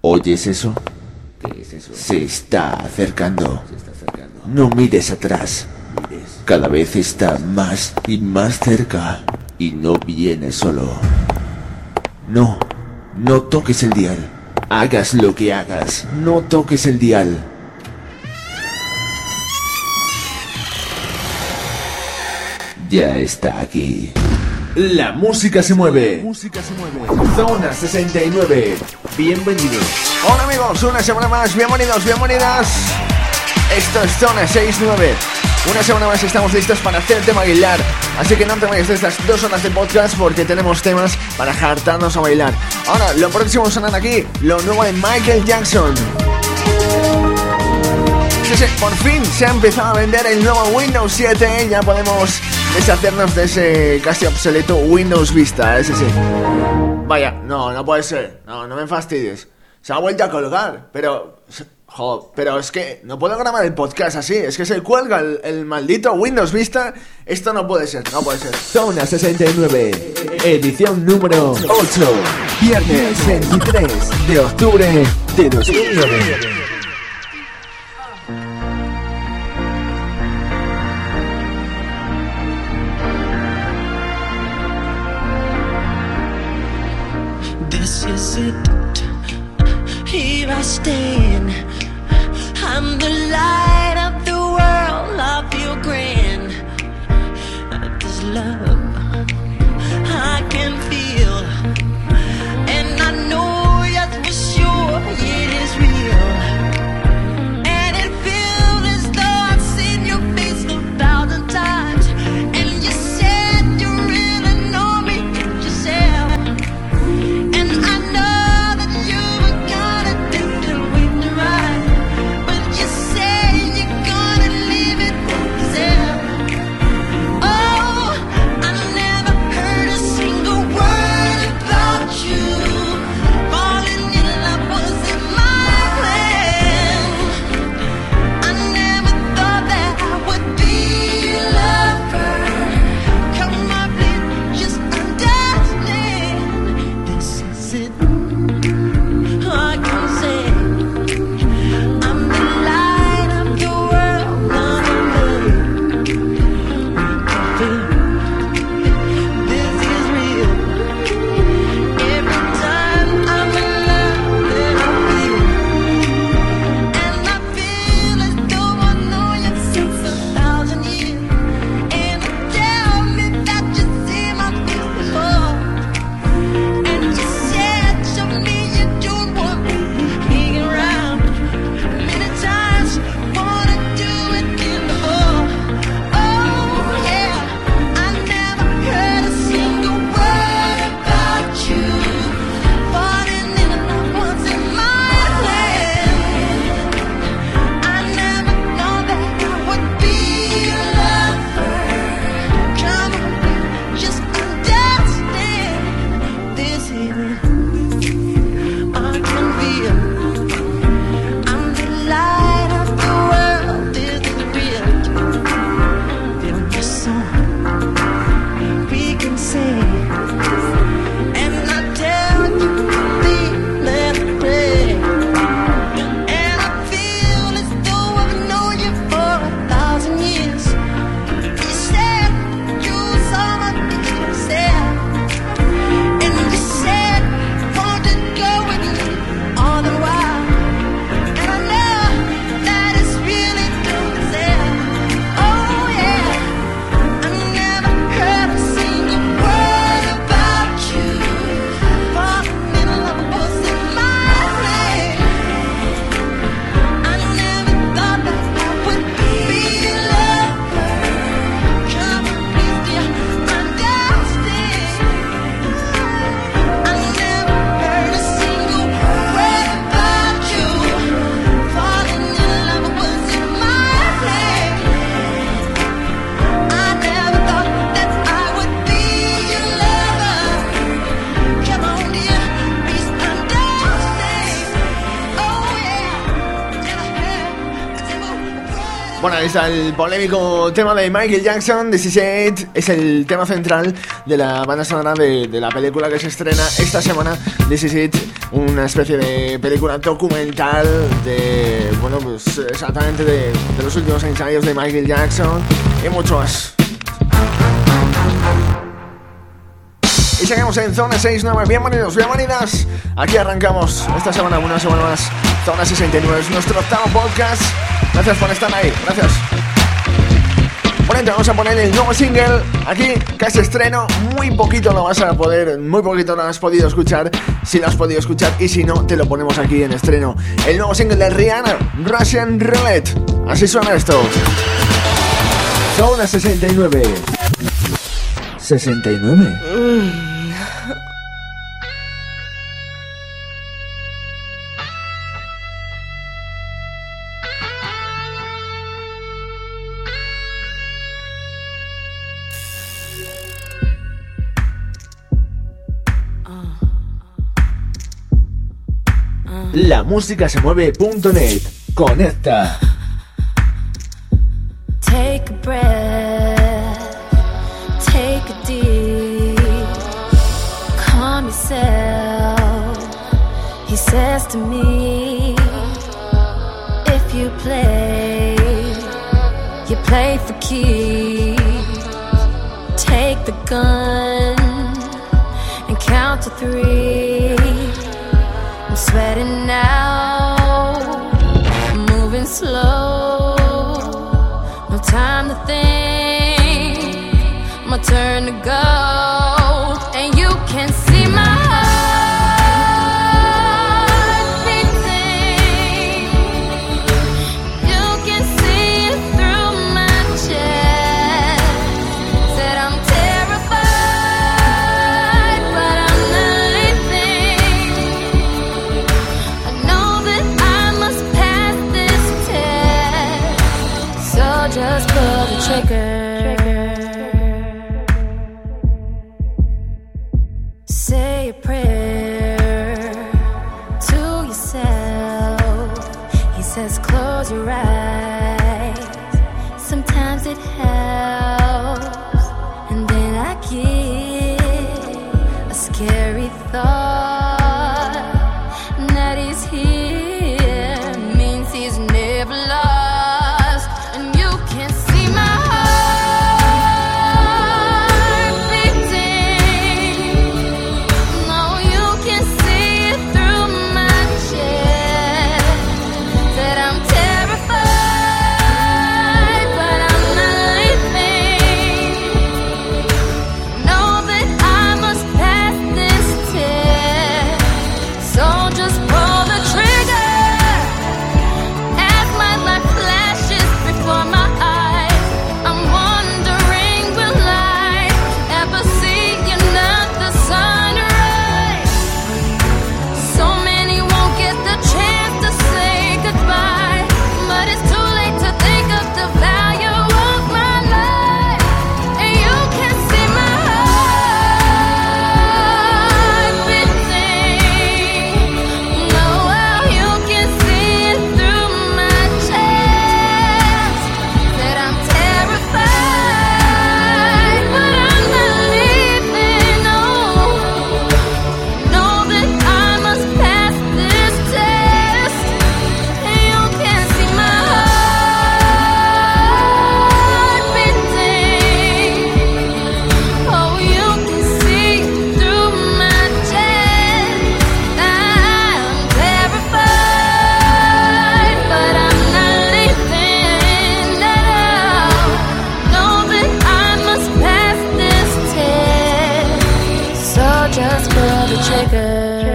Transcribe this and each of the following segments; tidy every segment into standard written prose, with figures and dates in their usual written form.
¿Oyes eso? ¿Qué es eso? Se está acercando. No mires atrás. Cada vez está más y más cerca. Y no viene solo. No toques el dial. Hagas lo que hagas, no toques el dial. Ya está aquí. La música se mueve. Zona 69. Bienvenidos. Hola amigos, una semana más, bienvenidos, bienvenidas. Esto es Zona 69. Una semana más estamos listos para hacerte bailar. Así que no te vayas de estas 2 horas de podcast porque tenemos temas para hartarnos a bailar. Ahora, lo próximo sonar aquí, lo nuevo de Michael Jackson. Sí, por fin se ha empezado a vender el nuevo Windows 7. Ya podemos deshacernos de ese casi obsoleto Windows Vista, ese sí. Vaya, no puede ser. No me fastidies. Se ha vuelto a colgar, pero es que no puedo grabar el podcast así. Es que se cuelga el maldito Windows Vista. Esto no puede ser. Zona 69, edición número 8. Viernes 23 de octubre de 2009. This is it. Here I stand. I'm the light of the world. I feel grand. This love I can feel, and I know that's for sure it is real. And it feels as though I've seen your face 1,000 times. And you said you really know me yourself. And I know that you were gonna do the win right, but you say you're gonna leave it yourself. Oh, I never heard a single word about you. Falling in love wasn't my plan. I never thought that I would be your lover. Come on, please, just understand. This is it. I can say I'm the light of the world. I'm in love. This is real. Every time I'm in love, then I feel. And I feel as though I know you since 1,000 years. And you tell me that you see my face before. And you said to me you don't want me hanging around. Many times wanna do it in the fall. Oh yeah, I never heard a single word about you. Falling in love wasn't my plan. I never thought that I would be your lover. Come on, just understand. This is it. I can feel. I'm the light of the world. This is real. Feel my song. We can sing. And I tell you, please let it pray. And I feel as though I've known you for 1,000 years. You said you saw my picture yourself. And you said want to go with me all the while. And I know that it's really true to say. Oh yeah, I never heard a single word about you. Falling in love wasn't my plan. I never thought that I would be your lover. Come on, please, dear, understand. I never heard a single word about you. Falling in love wasn't my plan. I never thought that I would be your lover. Come on, dear, please understand. Oh yeah, never heard a single word. Bueno, ahí está el polémico tema de Michael Jackson. This is it. Es el tema central de la banda sonora de la película que se estrena esta semana. This is it. una especie de película documental de, bueno, pues exactamente de los últimos ensayos de Michael Jackson y mucho más. Y seguimos en Zona 69. Bienvenidos, bienvenidas. Aquí arrancamos esta semana, una semana más. Zona 69 es nuestro octavo podcast. Gracias por estar ahí, gracias. Bueno, te vamos a poner el nuevo single. Aquí, casi estreno. Muy poquito lo has podido escuchar. Si lo has podido escuchar, y si no, te lo ponemos aquí en estreno. El nuevo single de Rihanna, Russian Roulette. Así suena esto. Zona 69. 69. La música se mueve.net. Conecta. Take a breath, take a deep, calm yourself. He says to me, if you play for keeps. Take the gun and count to 3. I'm sweating now, moving slow. No time to think, my turn to go. And you can see my heart beating. You can see it through my chest. Said I'm terrified, but I'm not leaving. I know that I must pass this test. So just pull the trigger. Say a prayer to yourself. He says close your eyes. Sometimes it helps. And then I get a scary thought that he's here means he's never lost. And you can see my heart beating. No, you can see it through my chest. That I'm terrified, but I'm not leaving. Know that I must pass this test. So just pull the trigger. As my life flashes before my eyes, I'm wondering, will I ever see another sunrise? So many won't get the chance to say goodbye, but it's too late to think of the value of my life. And you can see my heart beating. No, you can see it through my chest. That I'm terrified, but I'm not leaving. No, know that I must pass this test. And you can see my heart beating. Oh, you can see through my chest. I'm terrified, but I'm not leaving. No, know that I must pass this test. So just pull the trigger.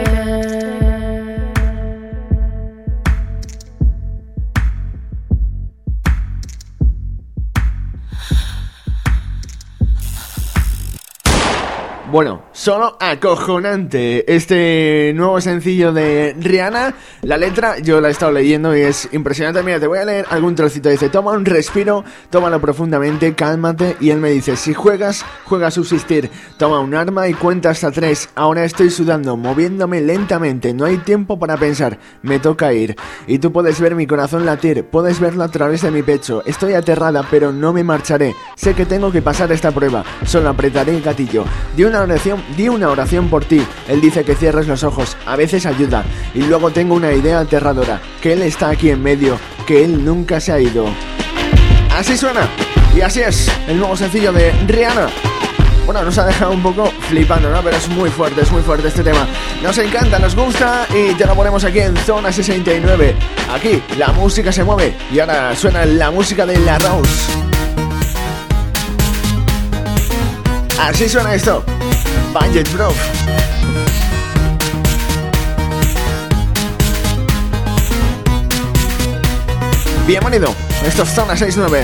Bueno, solo acojonante este nuevo sencillo de Rihanna. La letra yo la he estado leyendo y es impresionante. Mira, te voy a leer algún trocito. Dice: toma un respiro, tómalo profundamente, cálmate. Y él me dice: si juegas, juega a subsistir. Toma un arma y cuenta hasta 3. Ahora estoy sudando, moviéndome lentamente. No hay tiempo para pensar, me toca ir. Y tú puedes ver mi corazón latir, puedes verlo a través de mi pecho. Estoy aterrada, pero no me marcharé. Sé que tengo que pasar esta prueba, solo apretaré el gatillo. De una di una oración por ti. Él dice que cierres los ojos, a veces ayuda. Y luego tengo una idea aterradora, que él está aquí en medio, que él nunca se ha ido. Así suena, y así es, el nuevo sencillo de Rihanna. Bueno, nos ha dejado un poco flipando, ¿no? Pero es muy fuerte este tema. Nos encanta, nos gusta y te lo ponemos aquí en Zona 69. Aquí la música se mueve y ahora suena la música de La Rose. Así suena esto. Budget Bro. Bienvenido, esto es Zona 69.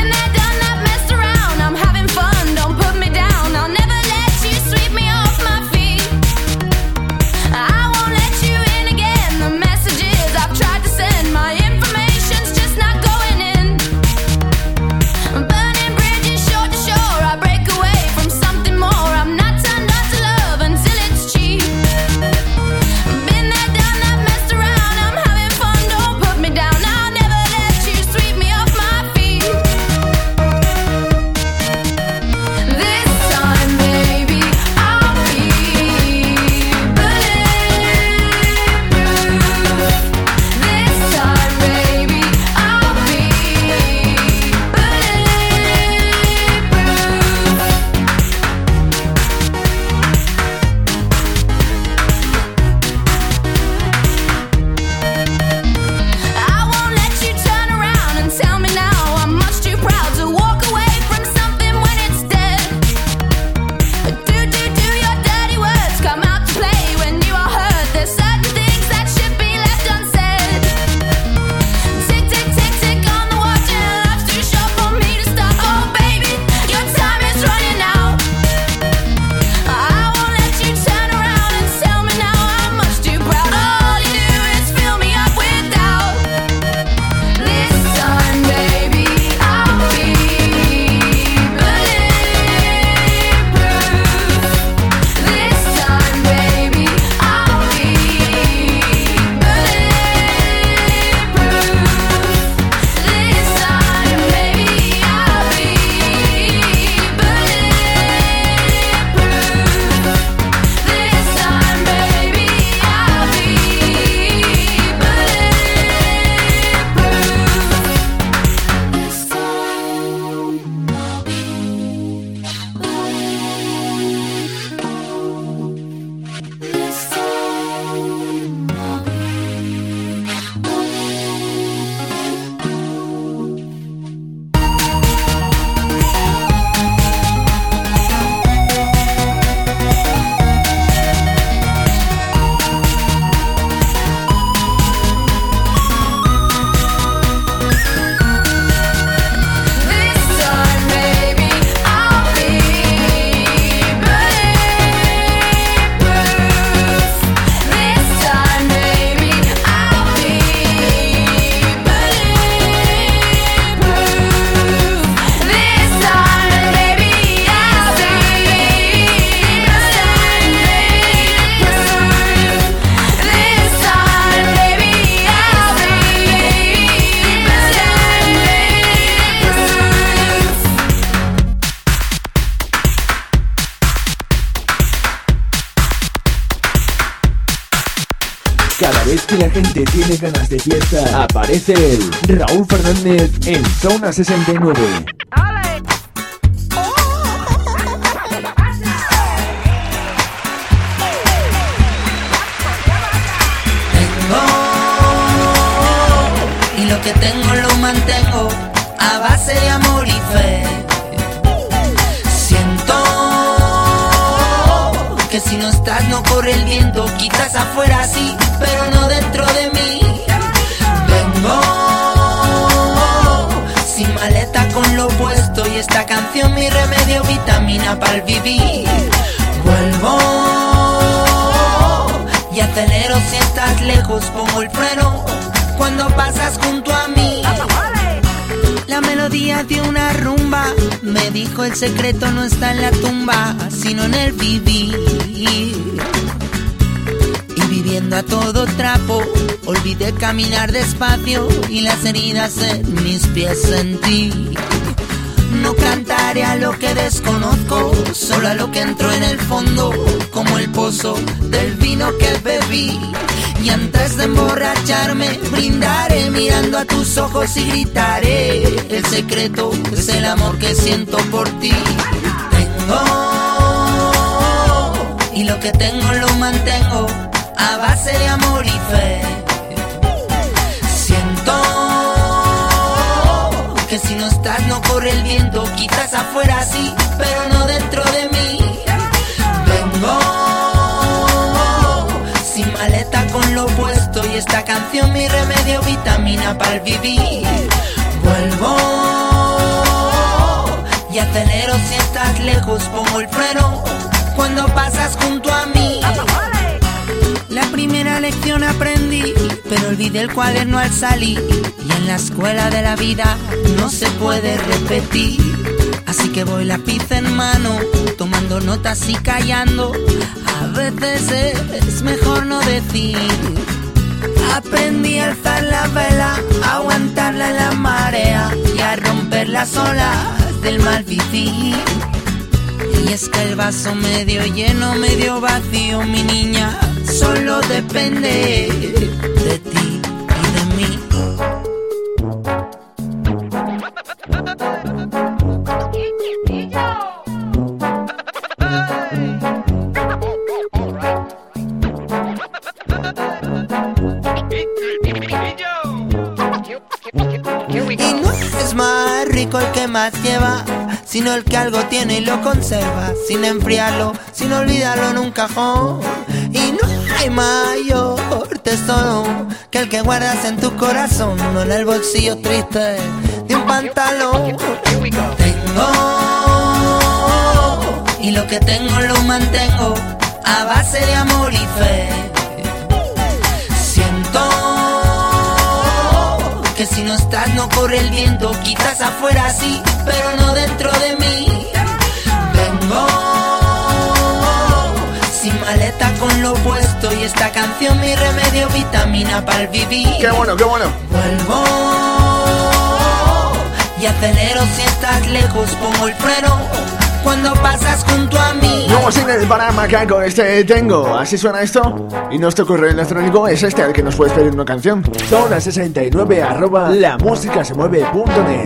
Cada vez que la gente tiene ganas de fiesta, aparece el Raúl Fernández en Zona 69. Y lo que tengo lo mantengo a base de amor y fe. Siento que si no estás no corre el viento, quizás afuera sí, pero no dentro de mí. Vengo sin maleta con lo puesto y esta canción mi remedio, vitamina para el vivir. Vuelvo y acelero si estás lejos, pongo el freno cuando pasas junto a mí. La melodía de una rumba me dijo el secreto no está en la tumba, sino en el vivir. Y viviendo a todo trapo, olvidé caminar despacio y las heridas en mis pies sentí. No cantaré a lo que desconozco, solo a lo que entró en el fondo, como el pozo del vino que bebí. Y antes de emborracharme, brindaré mirando a tus ojos y gritaré. El secreto es el amor que siento por ti. Tengo, y lo que tengo lo mantengo a base de amor y fe. Siento que si no estás no corre el viento, quizás afuera sí, pero no dentro de mí. Vengo sin maleta con lo puesto y esta canción mi remedio, vitamina para el vivir. Vuelvo y acelero si estás lejos, pongo el freno cuando pasas junto a mí. La primera lección aprendí, pero olvidé el cuaderno al salir. Y en la escuela de la vida no se puede repetir. Así que voy lápiz en mano, tomando notas y callando. A veces es mejor no decir. Aprendí a alzar la vela, a aguantarla en la marea y a romper las olas del mal vivir. Y es que el vaso medio lleno, medio vacío, mi niña, solo depende de ti y de mí. Y no es más rico el que más lleva, sino el que algo tiene y lo conserva, sin enfriarlo, sin olvidarlo en un cajón. Y no hay mayor tesoro que el que guardas en tu corazón, no en el bolsillo triste de un pantalón. Tengo, y lo que tengo lo mantengo a base de amor y fe. Siento que si no estás no corre el viento, quizás afuera sí, pero no dentro de mí. Vengo sin maleta con lo puesto y esta canción mi remedio, vitamina para el vivir. Qué bueno, qué bueno. Vuelvo y acelero si estás lejos, pongo el freno cuando pasas junto a mí. Nuevo single para Macaco, este Tengo. Así suena esto. Y nuestro correo electrónico es este, al que nos puedes pedir una canción. zona69@lamusicasemueve.net.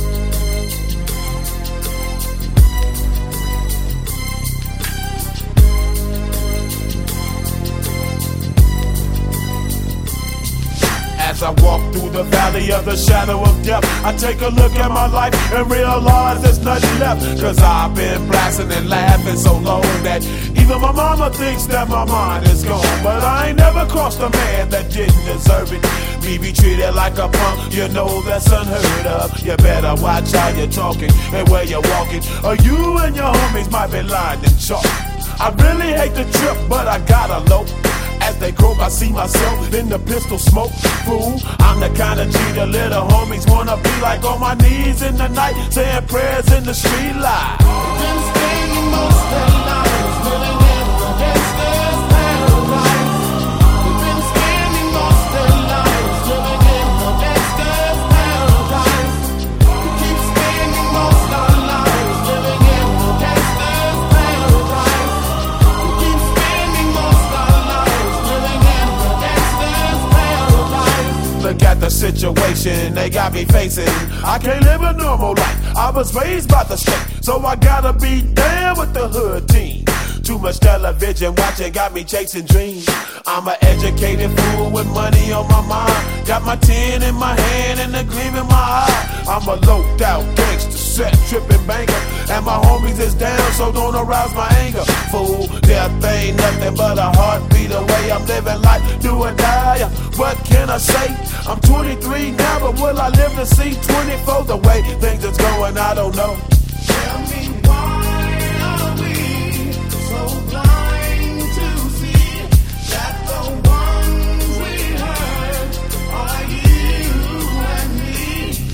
As I walk through the valley of the shadow of death, I take a look at my life and realize there's nothing left. Cause I've been blasting and laughing so long that even my mama thinks that my mind is gone. But I ain't never crossed a man that didn't deserve it. Me be treated like a punk, you know that's unheard of. You better watch how you're talking and where you're walking, or you and your homies might be lying in chalk. I really hate the trip, but I gotta low. As they croak, I see myself in the pistol smoke. Fool, I'm the kind of G the little homies wanna be like, on my knees in the night, saying prayers in the street light. Been spending most of their lives living in the gangster's paradise. We've been spending most of their lives living in the gangster's paradise. We keep spending most of our lives living in the gangster's paradise. We keep spending most of our lives living in the gangster's paradise. Look at the situation they got me facing. I can't live a normal life. I was raised by the state, so I gotta be down with the hood team. Too much television watching got me chasing dreams. I'm an educated fool with money on my mind. Got my tin in my hand and a gleam in my eye. I'm a loped out gangster, set tripping banker, and my homies is down, so don't arouse my anger. Fool, death ain't nothing but a heartbeat away. I'm living life, do or die. What can I say? I'm 23 now, but will I live to see 24? The way things is going, I don't know. Tell me why are we so blind to see that the ones we hurt are you and me?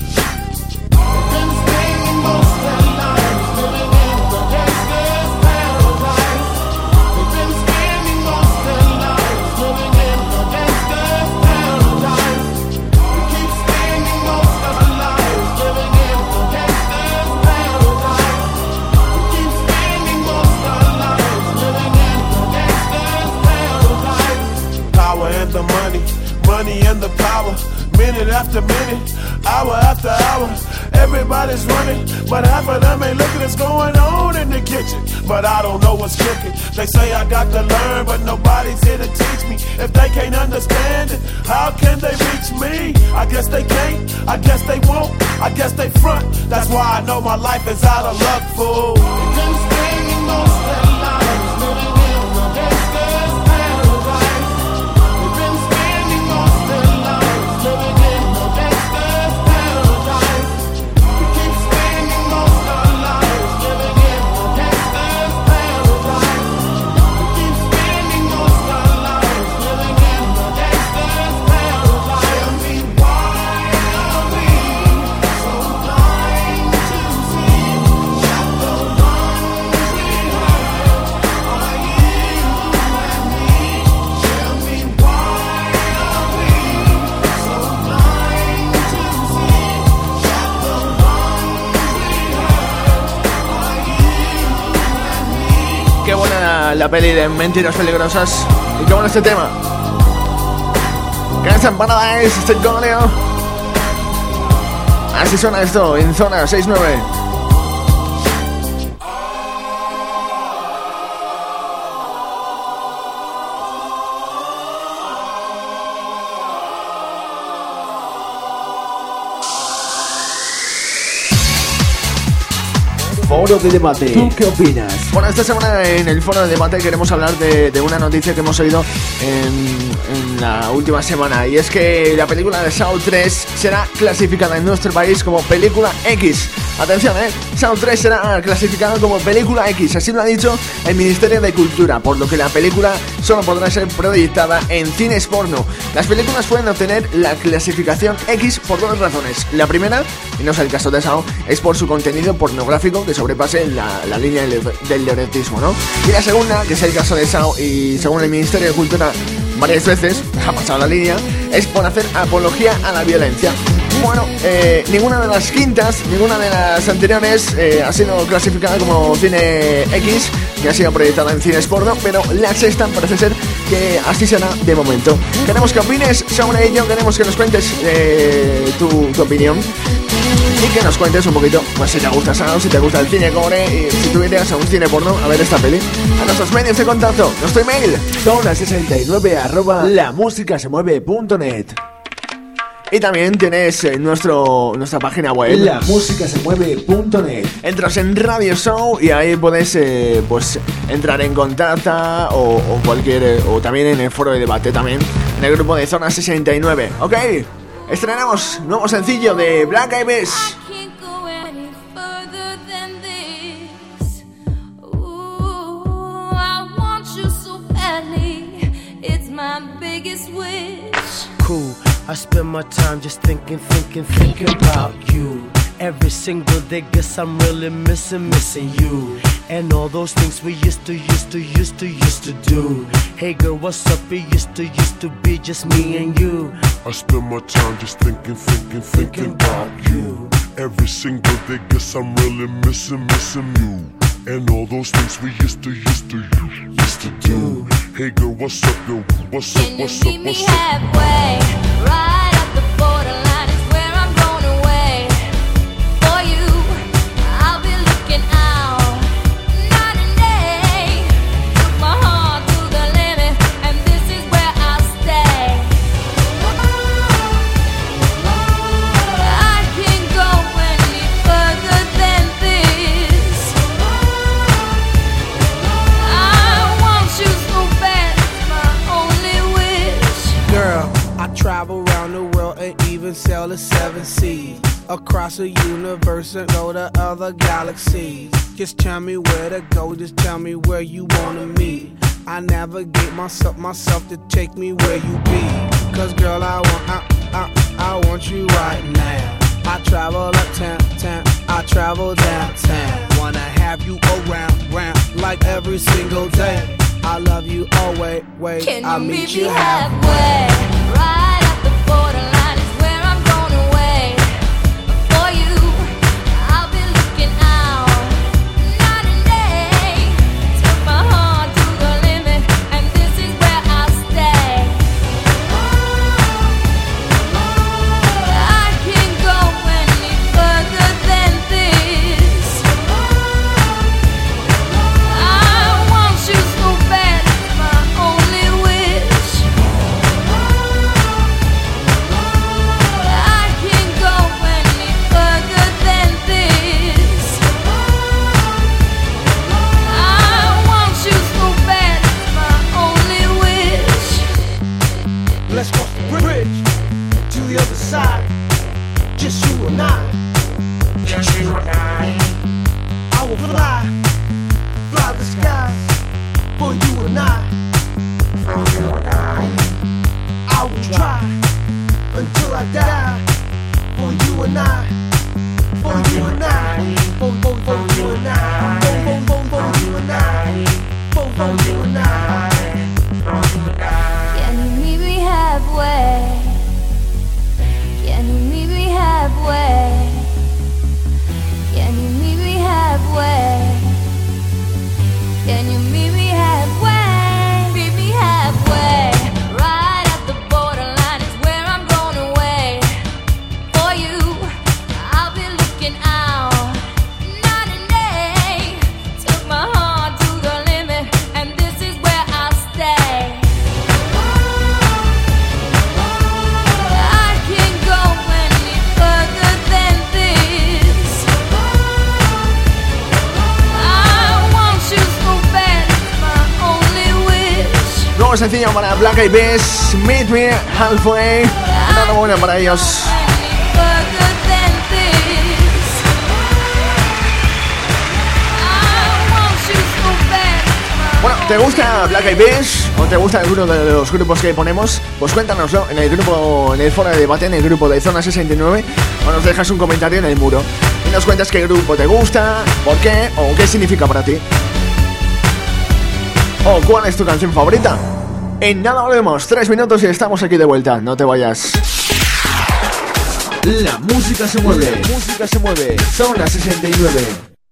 We've been spending most of our lives living in the gangster's paradise. We've been spending most of our lives living in the gangster's paradise. We keep spending most of our lives living in the gangster's paradise. and the money, money and the power. Minute after minute, hour after hour, everybody's running, but half of them ain't looking what's going on in the kitchen. But I don't know what's cooking. They say I got to learn, but nobody's here to teach me. If they can't understand it, how can they reach me? I guess they can't, I guess they won't, I guess they front. That's why I know my life is out of luck, fool. We've been spending most of their lives living in the gangster's paradise. We've been spending most of their lives living in the gangster's paradise. We keep spending most of our lives living in the gangster's paradise. We keep spending most of our lives living in the gangster's paradise. Tell me why are we so blind to see that the ones we hurt are you and me? Tell me why are we so blind to see that the ones we hurt are you and me? Qué buena la peli de Mentiras Peligrosas. Y qué bueno este tema. Guns N' Paradise, State Coleo. Así suena esto en Zona 69. Foro de debate. ¿Tú qué opinas? Bueno, esta semana en el foro de debate queremos hablar de una noticia que hemos oído en la última semana, y es que la película de Saw 3 será clasificada en nuestro país como película X. Atención, Saw 3 será clasificada como película X, así lo ha dicho el Ministerio de Cultura, por lo que la película solo podrá ser proyectada en cines porno. Las películas pueden obtener la clasificación X por dos razones. La primera, y no es el caso de Saw, es por su contenido pornográfico que sobrepase la línea del erotismo, ¿no? Y la segunda, que es el caso de Saw, y según el Ministerio de Cultura varias veces ha pasado la línea, es por hacer apología a la violencia. Bueno, ninguna de las quintas, ninguna de las anteriores ha sido clasificada como cine X, que ha sido proyectada en cines porno, pero la sexta parece ser que así será de momento. Queremos que opines sobre ello, queremos que nos cuentes tu opinión y que nos cuentes un poquito, pues si te gusta Saw, si te gusta el cine gore, y si tú irías a un cine porno a ver esta peli. A nuestros medios de contacto, nuestro email, zona69@lamusicasemueve.net. Y también tienes nuestra página web, lamusicasemueve.net. Entras en Radio Show y ahí puedes pues entrar en contacto o cualquier, o también en el foro de debate, también en el grupo de Zona 69. Ok, estrenamos nuevo sencillo de Black Eyed Peas. I can't go any further than this. Ooh, I want you so badly. It's my biggest wish. Cool. I spend my time just thinking about you. Every single day, guess I'm really missing you. And all those things we used to do. Hey girl, what's up? It used to be just me and you. I spend my time just thinking about you. Every single day, guess I'm really missing you. And all those things we used to do. Hey girl, what's up, yo? What's up, Can you what's up, meet me what's up? halfway? Right at the borderline is where I'm going away. For you, I'll be looking out night and day. Took my heart to the limit, and this is where I'll stay. I can't go any further than this. I want you so bad, it's my only wish. Girl, I travel around the world and even sail the 7 seas. Across the universe and go to other galaxies. Just tell me where to go, just tell me where you wanna meet. I navigate myself to take me where you be. Cause girl, I want you right now. I travel uptown, I travel downtown. Wanna have you around, like every single day. I love you always, Can I'll you meet meet you me halfway. halfway? Right at the borderline is where I'm going away. For you, I'll be looking out night and day. Took my heart to the limit, and this is where I'll stay. Let's cross the bridge to the other side. Just you and I. Just you and I will fly the skies for you and I. For you and I will try until I die. For you and I. For you and I. For you and I. For you and I. For you and I. Can you meet me halfway? Can you meet me halfway? Can you meet me halfway? Can you meet me halfway? Meet me halfway. Right at the borderline is where I'm going away. For you, I'll be looking out night and day. Took my heart to the limit, and this is where I'll stay. I can't go any further than this. I want you so bad, it's my only wish. Nuevo sencillo para Black Eyed Peas, Meet Me Halfway. Enhorabuena para ellos. Any further than this. I want you so bad, it's my Bueno, ¿te gusta Black Eyed Peas o te gusta alguno de los grupos que ponemos? Pues cuéntanoslo en el grupo, en el foro de debate, en el grupo de Zona 69, o nos dejas un comentario en el muro y nos cuentas qué grupo te gusta, por qué o qué significa para ti. O cuál es tu canción favorita. En nada volvemos, 3 minutos y estamos aquí de vuelta, no te vayas. La música se mueve. La música se mueve. Zona 69.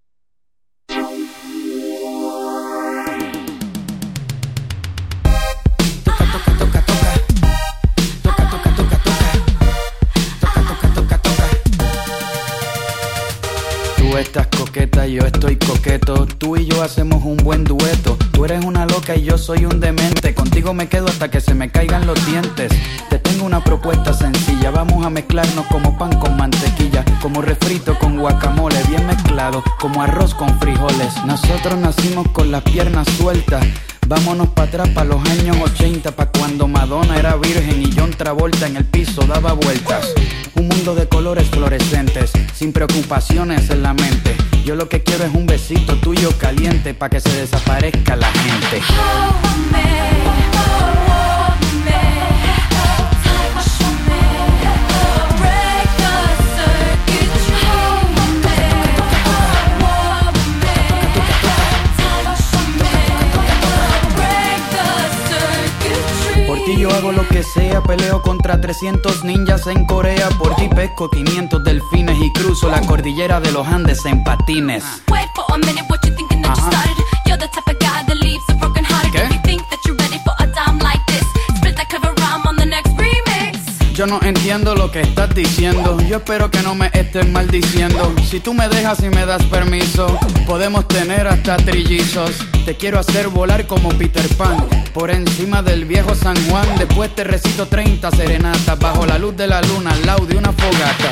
Tú estás coqueta, yo estoy coqueto. Tú y yo hacemos un buen dueto. Tú eres una loca y yo soy un demente. Contigo me quedo hasta que se me caigan los dientes. Te tengo una propuesta sencilla. Vamos a mezclarnos como pan con mantequilla, como refrito con guacamole, bien mezclado, como arroz con frijoles. Nosotros nacimos con las piernas sueltas. Vámonos para atrás, pa' los años 80, pa' cuando Madonna era virgen y John Travolta en el piso daba vueltas. Un mundo de colores fluorescentes, sin preocupaciones en la mente. Yo lo que quiero es un besito tuyo caliente, pa' que se desaparezca la gente. Por ti yo hago lo que sea, peleo contra 300 ninjas en Corea. Por ti pesco 500 delfines y cruzo la cordillera de los Andes en patines. Wait for a minute, what you thinking that you started? You're the type of guy that leaves a broken hearted. ¿Qué? If you think that you're ready for a time like this, spit that clever rhyme on the next remix. Yo no entiendo lo que estás diciendo. Yo espero que no me estés maldiciendo. Si tú me dejas y me das permiso, podemos tener hasta trillizos. Te quiero hacer volar como Peter Pan por encima del viejo San Juan. Después te recito 30 serenatas bajo la luz de la luna al lado de una fogata.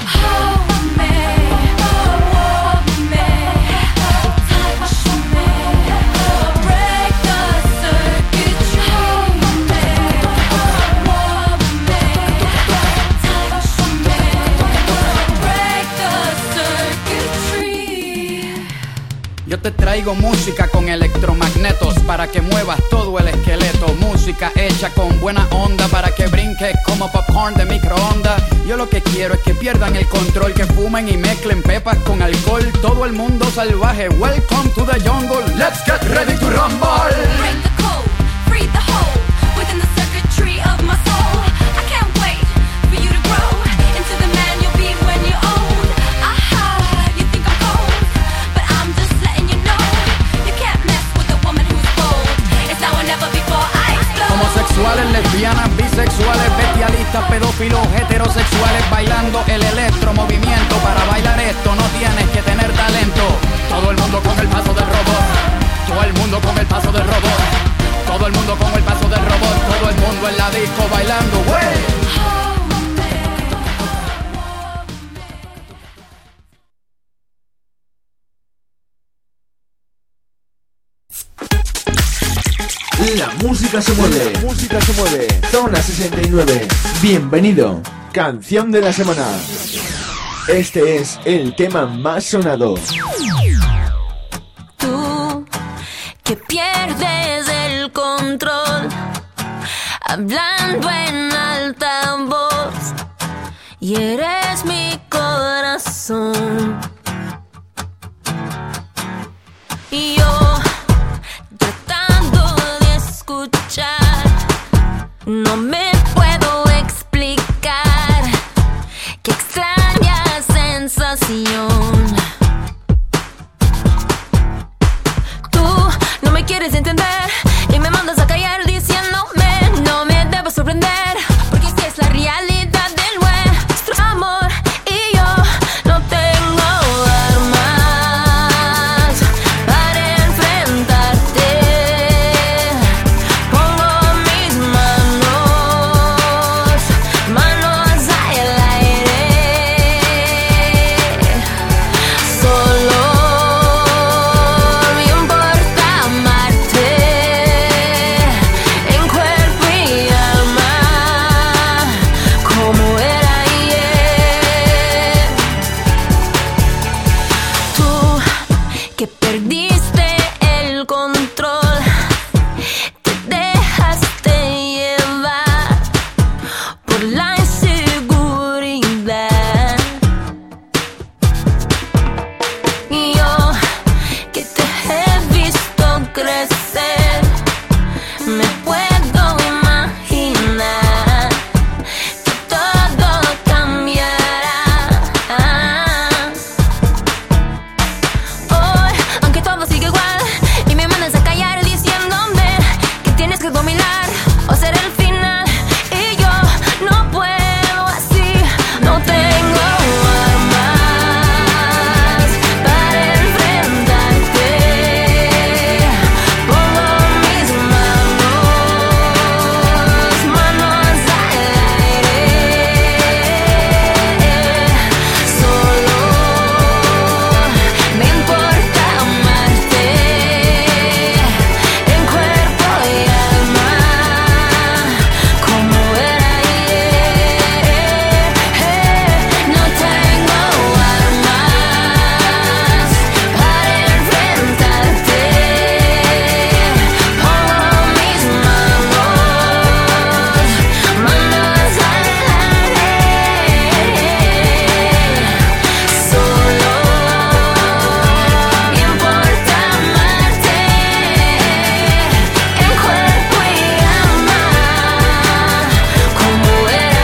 Yo te traigo música con electromagnetos para que muevas todo el esqueleto. Música hecha con buena onda para que brinques como popcorn de microondas. Yo lo que quiero es que pierdan el control, que fumen y mezclen pepas con alcohol. Todo el mundo salvaje, welcome to the jungle. Let's get ready to rumble. Break the code, free the hole within the circuitry of my soul. I can't wait for you to grow into the man you'll be when you're old. Aha, you think I'm cold, but I'm just letting you know you can't mess with a woman who's bold. It's now or never before I explode. Homosexuales, lesbianas, bisexuales, bestialistas, pedófilos, heterosexuales, bailando el electromovimiento. Para bailar esto no tienes que tener talento. Todo el mundo con el paso del robot. Todo el mundo con el paso del robot. Todo el mundo con el paso del robot. Todo el mundo en la disco bailando, wey. La música se mueve. La música se mueve. Zona 69. Bienvenido. Canción de la semana. Este es el tema más sonado. Tú que pierdes el control, hablando en alta voz, y eres mi corazón. Y yo tratando de escuchar, no me puedo explicar qué extraña sensación. Tú no me quieres entender y me mandas a callar diciéndome no me debo sorprender, porque si es la realidad del nuestro amor y yo no tengo armas para enfrentarte. Pongo mis manos al aire. Solo me importa amarte en cuerpo y alma, como era ayer. Tú que perdiste el control, te dejaste llevar por la inseguridad. Y yo que te he visto crecer, me puedo imaginar que todo cambiará. Hoy, aunque todo sigue igual y me mandas a callar diciéndome que tienes que dominar o ser el final, y yo no puedo así, no tengo armas para enfrentarte. Pongo mis manos al aire. Solo me importa amarte en cuerpo y alma, como era ayer. No tengo armas para enfrentarte. Pongo mis manos al aire. Solo me importa amarte en cuerpo y alma, como era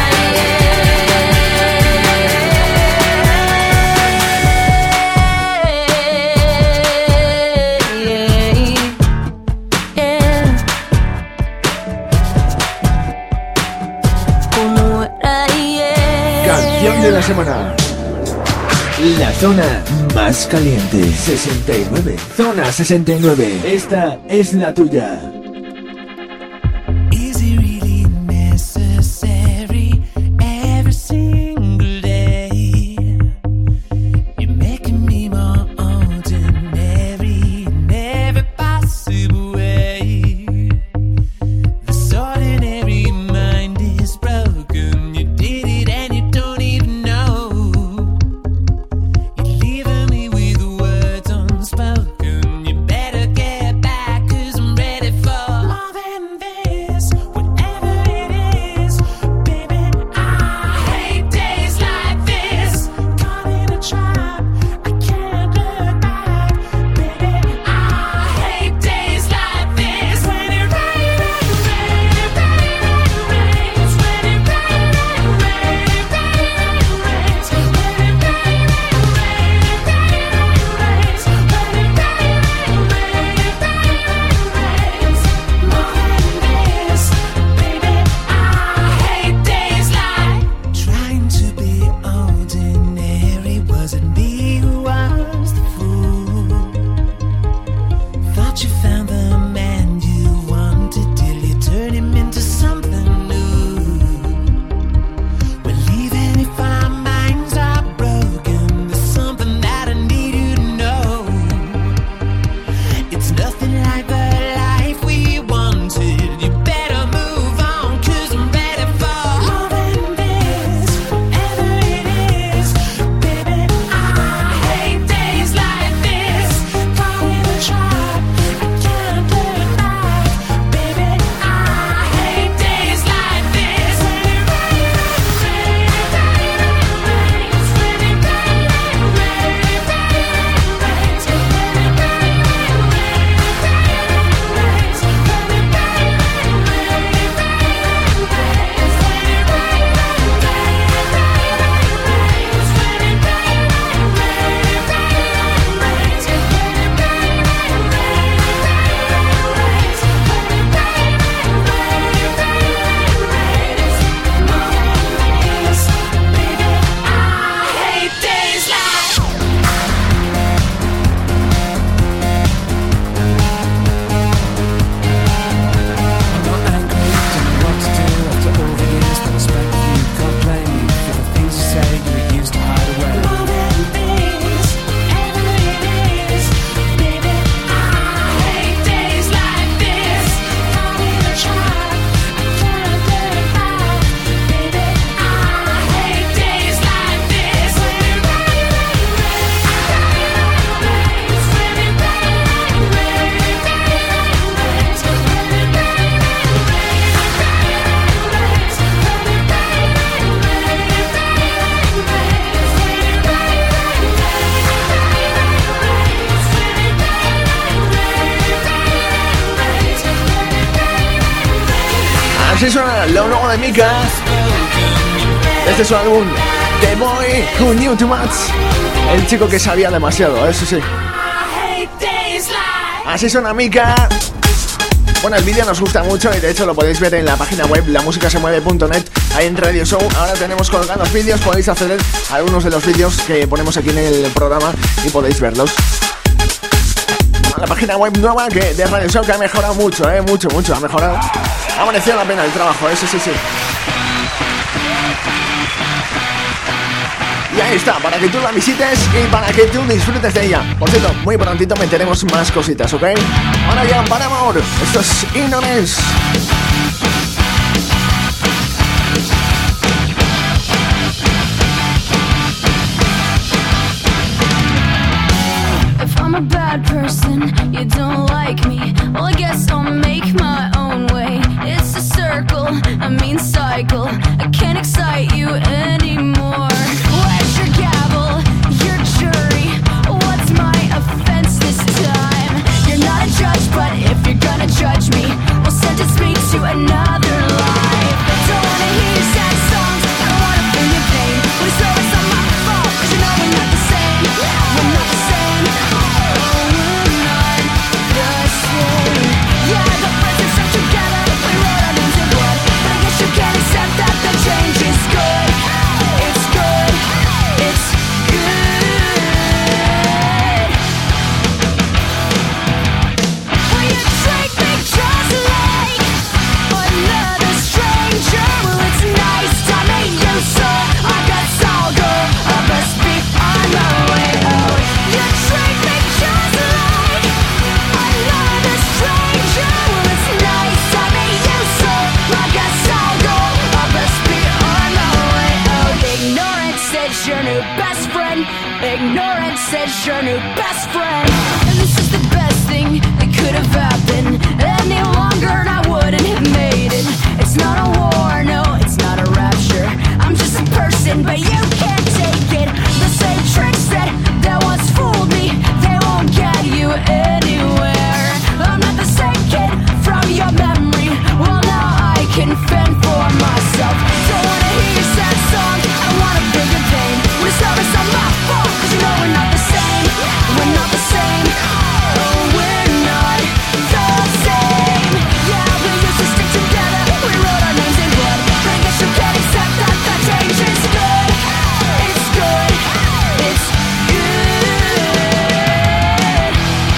como era ayer. Canción de la semana. La zona más caliente. 69. Zona 69. Esta es la tuya. Is it really necessary every single day? You're making me more ordinary in every possible way. This ordinary mind is broken. You did it and you don't even know. You're leaving me with words unspoken. You better get back 'cause I'm ready for Así suena lo nuevo de Mika. Este es su álbum The Boy Who Knew Too Much. El chico que sabía demasiado, eso sí. Así suena Mika. Bueno, el vídeo nos gusta mucho y de hecho lo podéis ver en la página web lamusicasemueve.net. Ahí en Radio Show ahora tenemos colgados vídeos, podéis acceder a algunos de los vídeos que ponemos aquí en el programa y podéis verlos. La página web nueva de Radio Show que ha mejorado mucho, mucho ha mejorado. Ha merecido la pena el trabajo, eso sí. Y ahí está, para que tú la visites y para que tú disfrutes de ella. Por cierto, muy prontito meteremos más cositas, ¿ok? Ahora ya, para amor, esto es Ignorance. If I'm a bad person, you don't like me. Well, I guess I'll make my own way. It's a circle, a mean cycle. I can't excite you anymore. Where's your gavel, your jury? What's my offense this time? You're not a judge, but if you're gonna judge me, well, sentence me to another life. Don't wanna hear your sad songs, I don't wanna feel your pain. But it's always not my fault, 'cause you know we're not the same. We're not the same. Yeah, the friends are stuck together. We wrote our names in blood, but I guess you can't accept that the change is good. It's good. It's good. Will you treat me just like another stranger? Well, it's nice to meet you, so I guess I'll go. I must be on my way out. You treat me just like another stranger. Well, it's nice to meet you, so I guess I'll go. I must be on my way out. Ignorance is your new best friend. Ignorance is your new best friend. And this is the best thing that could have happened. Any longer and I wouldn't have made it. It's not a war, no, it's not a rapture. I'm just a person, but you can't take it. The same tricks that once fooled me, they won't get you anywhere. I'm not the same kid from your memory. Well, now I can fend for myself. Don't wanna hear your sad song, I don't wanna feel your pain. When it's always not my fault, 'cause you know we're not the same. We're not the same. Oh, we're not the same. Yeah, we used to stick together, we wrote our names in blood. But I guess you can't accept that the change is good. It's good. It's good.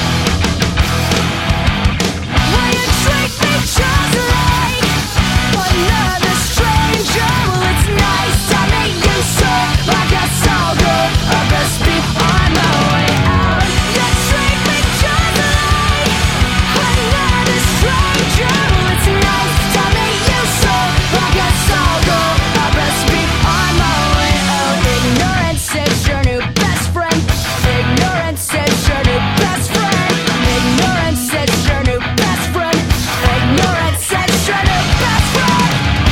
Will you treat me just like another stranger? Well, it's nice to meet you, so I guess I'll go. I best be on my way out. You treat me just like another stranger. Well, it's nice to meet you, so I guess I'll go. I best be on my way out. Ignorance is your new best friend. Ignorance is your new best friend. Ignorance is your new best friend. Ignorance is your new best friend.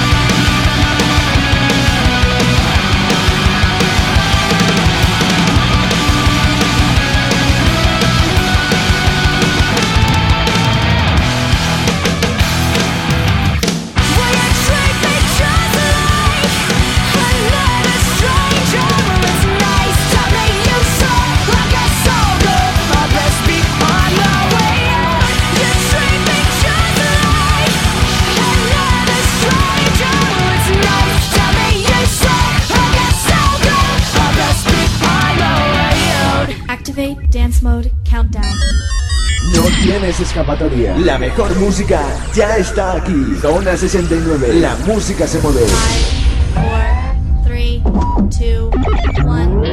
Will you treat me just like another stranger? Well, it's nice to meet you, so I guess I'll go. I best be on my way out. You treat me just like another stranger. Well, it's nice to meet you, so I guess I'll go. I best be on my way out. Activate dance mode countdown. No tienes escapatoria. La mejor música ya está aquí. Zona 69. La música se mueve. 5, 4, 3, 2, 1.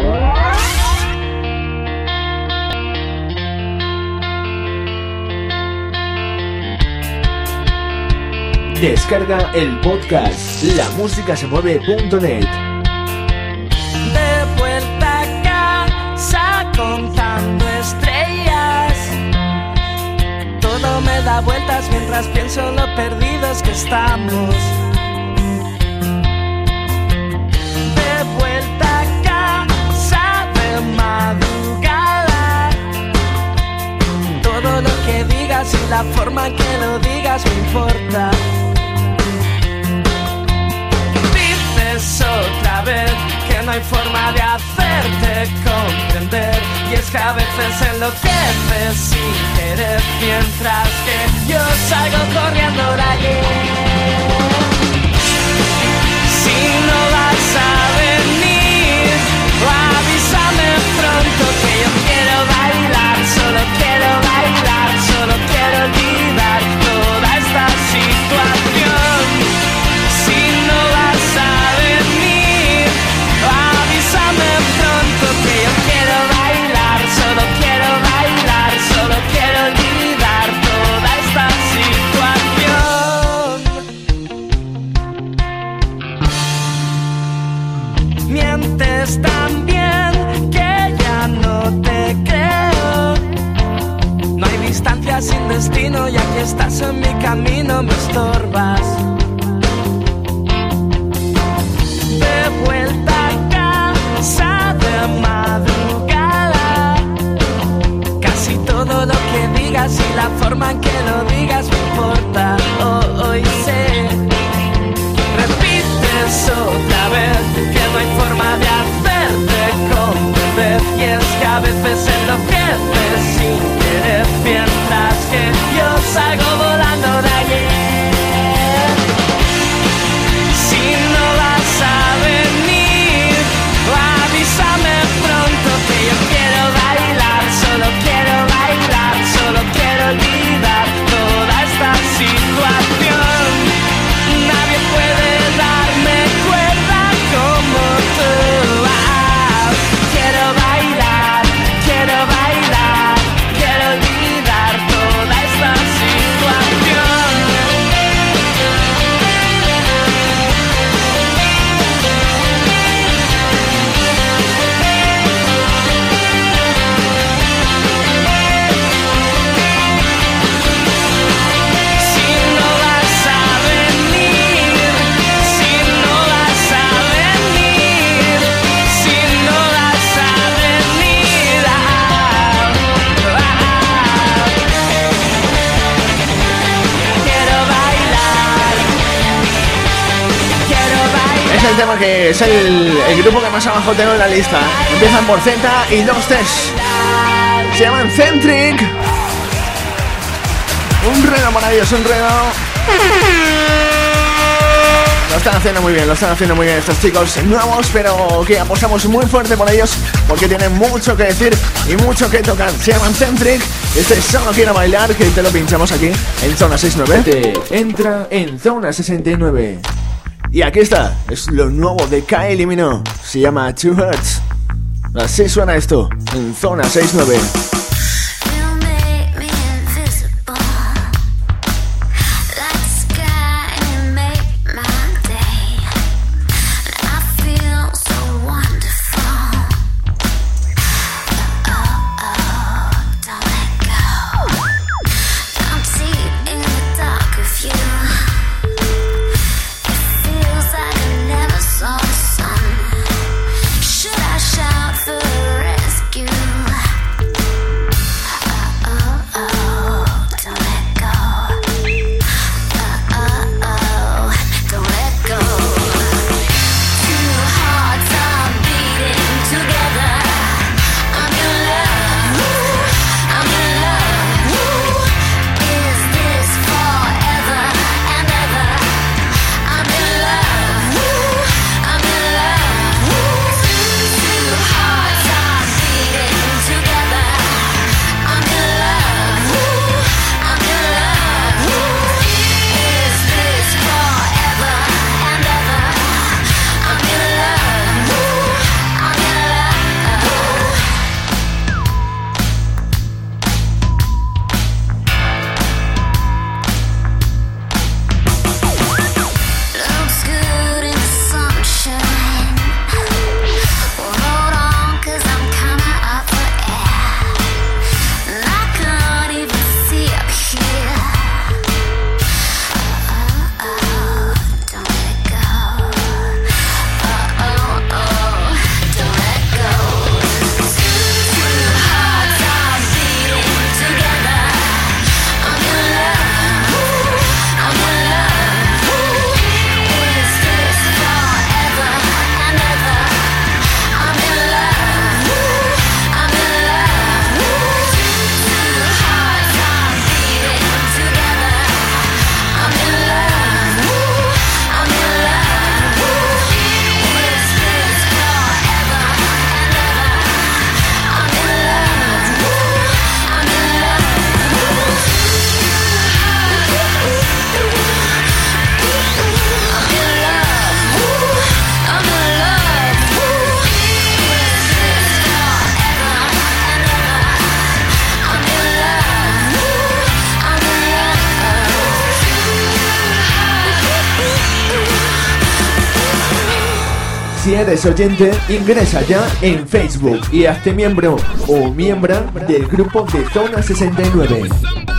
Descarga el podcast lamusicasemueve.net. De vuelta a casa contando estrellas. Todo me da vueltas mientras pienso lo perdidos que estamos. De vuelta a casa de madrugada. Todo lo que digas y la forma en que lo digas me importa. hay forma de hacerte comprender. Y es que a veces enloqueces sin querer, mientras que yo salgo corriendo de allí. Si no vas a venir, avísame pronto que yo quiero bailar, solo quiero bailar, solo quiero olvidar toda esta situación. Si no vas a venir, avísame pronto que yo quiero bailar, solo quiero bailar, solo quiero olvidar toda esta situación. Mientes tan bien que ya no te creo. No hay distancia sin destino y aquí estás en mi camino, me estorbas. De vuelta a casa de madrugada, casi todo lo que digas y la forma en que lo digas me importa. Hoy sé, repites otra vez que no hay forma de hacerte comprender. Y es que a veces enloqueces sin querer, mientras que yo salgo volando de ayer. Si no vas a venir, avísame pronto que yo quiero bailar, solo quiero bailar, solo quiero olvidar toda esta situación. Nadie puede darme cuerda como tú. Quiero bailar, quiero bailar, quiero olvidar toda esta situación. Si no vas a venir, si no vas a venir, si no vas a venir, quiero bailar, quiero bailar. Es el tema que es el grupo que más abajo tengo en la lista. Empiezan por Z y dos T's. Se llaman Centric. Un reno maravilloso, un reno. Lo están haciendo muy bien, estos chicos nuevos, pero que apostamos muy fuerte por ellos porque tienen mucho que decir y mucho que tocar. Se llaman Centric. Este es Solo Quiero Bailar, que te lo pinchamos aquí en Zona 69. Entra en Zona 69. Y aquí está, es lo nuevo de Kylie Minogue. Se llama Two Hearts. Así suena esto en Zona 69. You make me invisible, like the sky, and you make my day. I feel so wonderful. Don't let go. I'm deep in the dark of you. It feels like I never saw the sun. Should I shout for rescue? Si eres oyente, ingresa ya en Facebook y hazte miembro o miembra del grupo de Zona 69.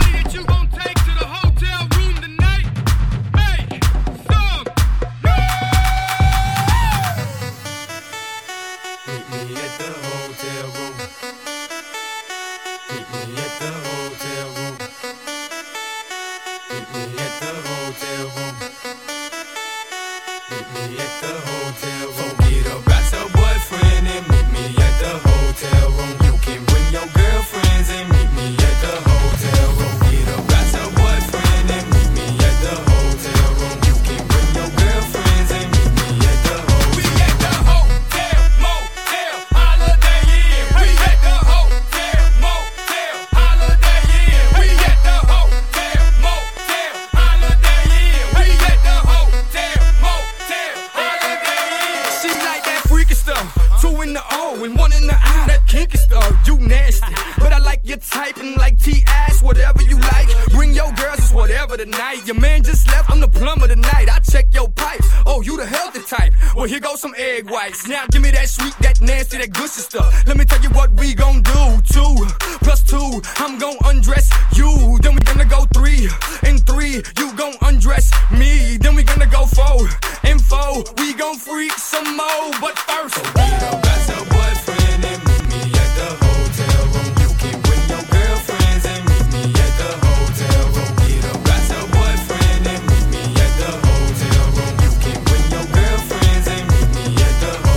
Now give me that sweet, that nasty, that gushy stuff. Let me tell you what we gon' do. 2 plus 2, I'm gon' undress you. Then we gonna go 3 and 3, you gon' undress me. Then we gonna go 4 and 4, we gon' freak some more. But first, get up, got your boyfriend and meet me at the hotel room. You can bring your girlfriends and meet me at the hotel room. Get up, got your boyfriend and meet me at the hotel room. You can bring your girlfriends and meet me at the hotel room.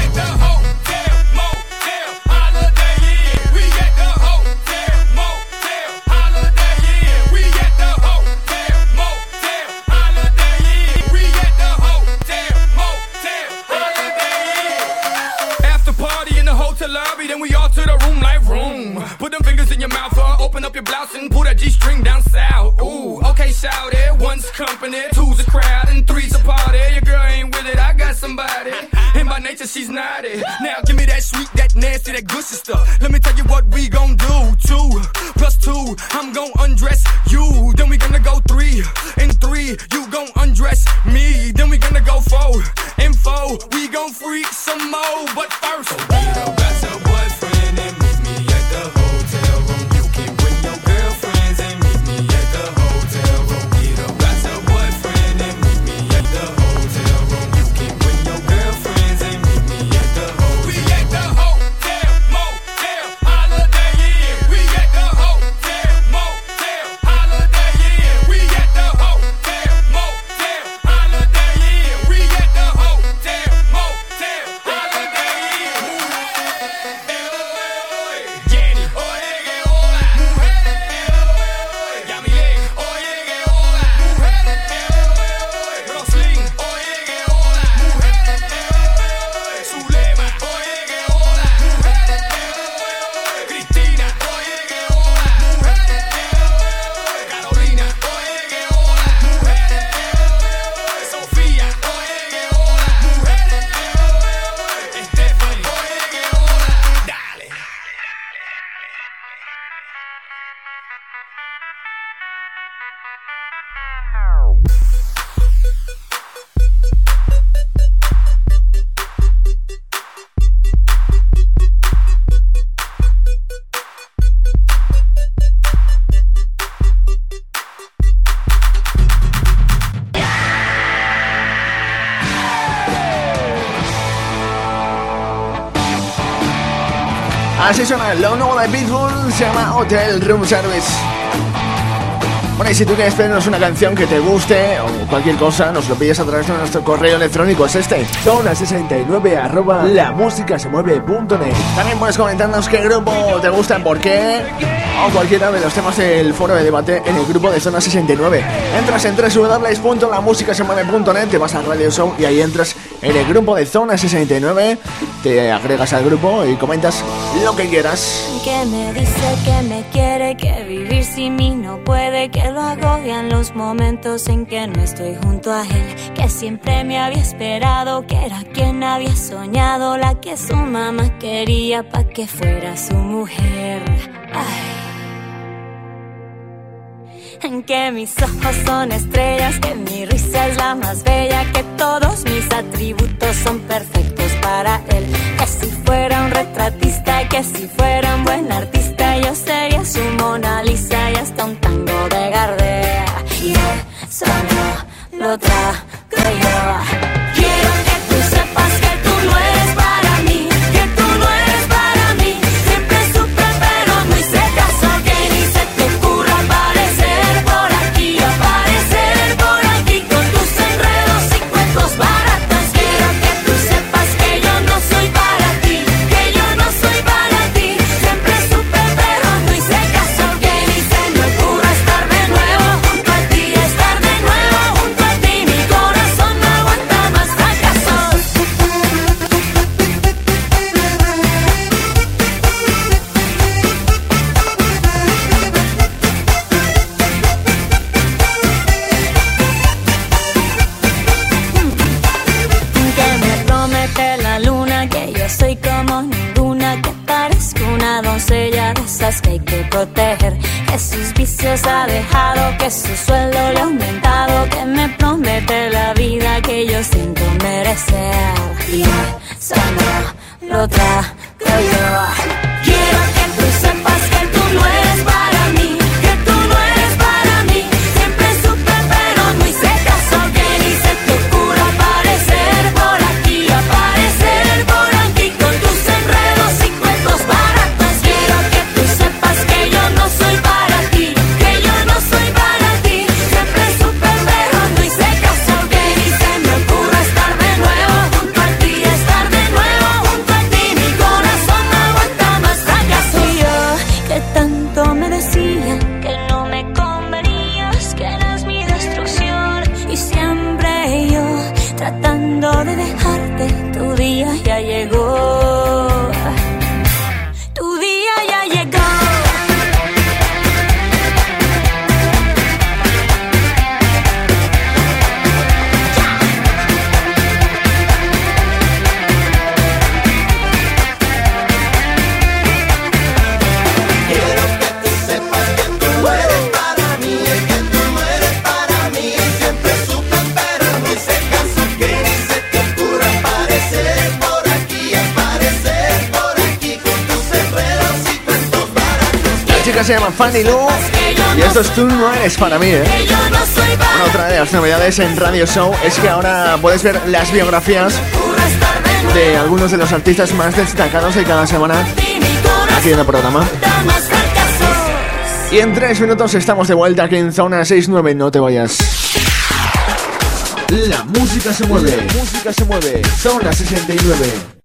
Then we all to the room like room. Put them fingers in your mouth, open up your blouse and pull that G-string down south. Ooh, okay, shout it. 1's company, 2's a crowd, and 3's a party. Your girl ain't with it, I got somebody. And by nature, she's naughty. Now give me that sweet, that nasty, that gushy stuff. Let me tell you what we gon' do. 2 plus 2, I'm gon' undress you. Then we gonna go 3 and 3, you gon' undress me. Then we gonna go 4 and 4, we gon' freak some more. But first, get up, got your boyfriend and meet me at the hotel room. You can bring your girlfriends and meet me at the hotel room. Get up, got your boyfriend and meet me at the hotel room. You can bring your girlfriends and meet me at the hotel room. We at the hotel, motel, Holiday Inn. We at the hotel, motel, Holiday Inn. We at the hotel, motel, Holiday Inn. We at the hotel, motel, Holiday Inn. Jenny, oye que hola, mujeres, Yamile, oye que hola, mujeres, Roslyn, oye que hola, mujeres, Zulema, oye que hola, mujeres, Cristina, oye que hola, mujeres, Carolina, oye que hola, mujeres, Sofía, oye que hola, mujeres, Stephanie, oye que hola, dale. Así suena lo nuevo de Pitbull, se llama Hotel Room Service. Bueno, y si tú quieres pedirnos una canción que te guste o cualquier cosa, nos lo pides a través de nuestro correo electrónico, es este, zona69@lamusicasemueve.net. También puedes comentarnos qué grupo te gusta, por qué, o cualquiera de los temas del foro de debate en el grupo de Zona 69. Entras en www.lamusicasemueve.net, te vas a Radio Show y ahí entras en el grupo de Zona 69, te agregas al grupo y comentas lo que quieras. Que me dice que me quiere, que vivir sin mí no puede, que lo agobian los momentos en que no estoy junto a él, que siempre me había esperado, que era quien había soñado, la que su mamá quería pa' que fuera su mujer. Ay. en que mis ojos son estrellas, que mi risa es la más bella, que todos mis atributos son perfectos para él. Que si fuera un retratista, que si fuera un buen artista, yo sería su Mona Lisa y hasta un tango de Gardel. Y eso no lo trago yo. Quiero que tú sepas que tú no eres para mí, que tú no eres para mí. Siempre supe pero no hice caso, que ni se te ocurra aparecer por aquí con tus enredos y cuentos baratos. Quiero que tú sepas que yo no soy para ti, que yo no soy para ti. Siempre supe pero no hice caso, que ni se me ocurra estar de nuevo junto a ti, estar de nuevo junto a ti. Mi corazón no aguanta más fracasos. Que me promete la luna, que yo soy como ninguna, que parezco una doncella de esas que hay que proteger, que sus vicios ha dejado, que su sueldo le ha aumentado, que me promete la vida que yo siento merecer. Y eso no lo trago yo. Quiero que tú sepas que tú no eres para mí, que tú no eres para mí. Siempre supe pero no hice caso, que ni se te ocurra aparecer por aquí con tus enredos y cuentos baratos. Quiero que tú sepas que yo no soy para ti, que yo no soy para ti. Siempre supe pero no hice caso, que ni se me ocurra estar de nuevo junto a ti, estar de nuevo junto a ti. Mi corazón no aguanta más fracaso. Y yo, que tanto me decían que no me convenías, que eras mi destrucción, y siempre yo tratando de dejarte. Tu día ya llegó, tu día ya llegó. La chica se llama Fanny Lu y esto es Tú no eres para mí, Bueno, otra de las novedades en Radio Show es que ahora puedes ver las biografías de algunos de los artistas más destacados de cada semana aquí en el programa. Y en 3 minutos estamos de vuelta aquí en Zona 69, no te vayas. La música se mueve, Zona 69.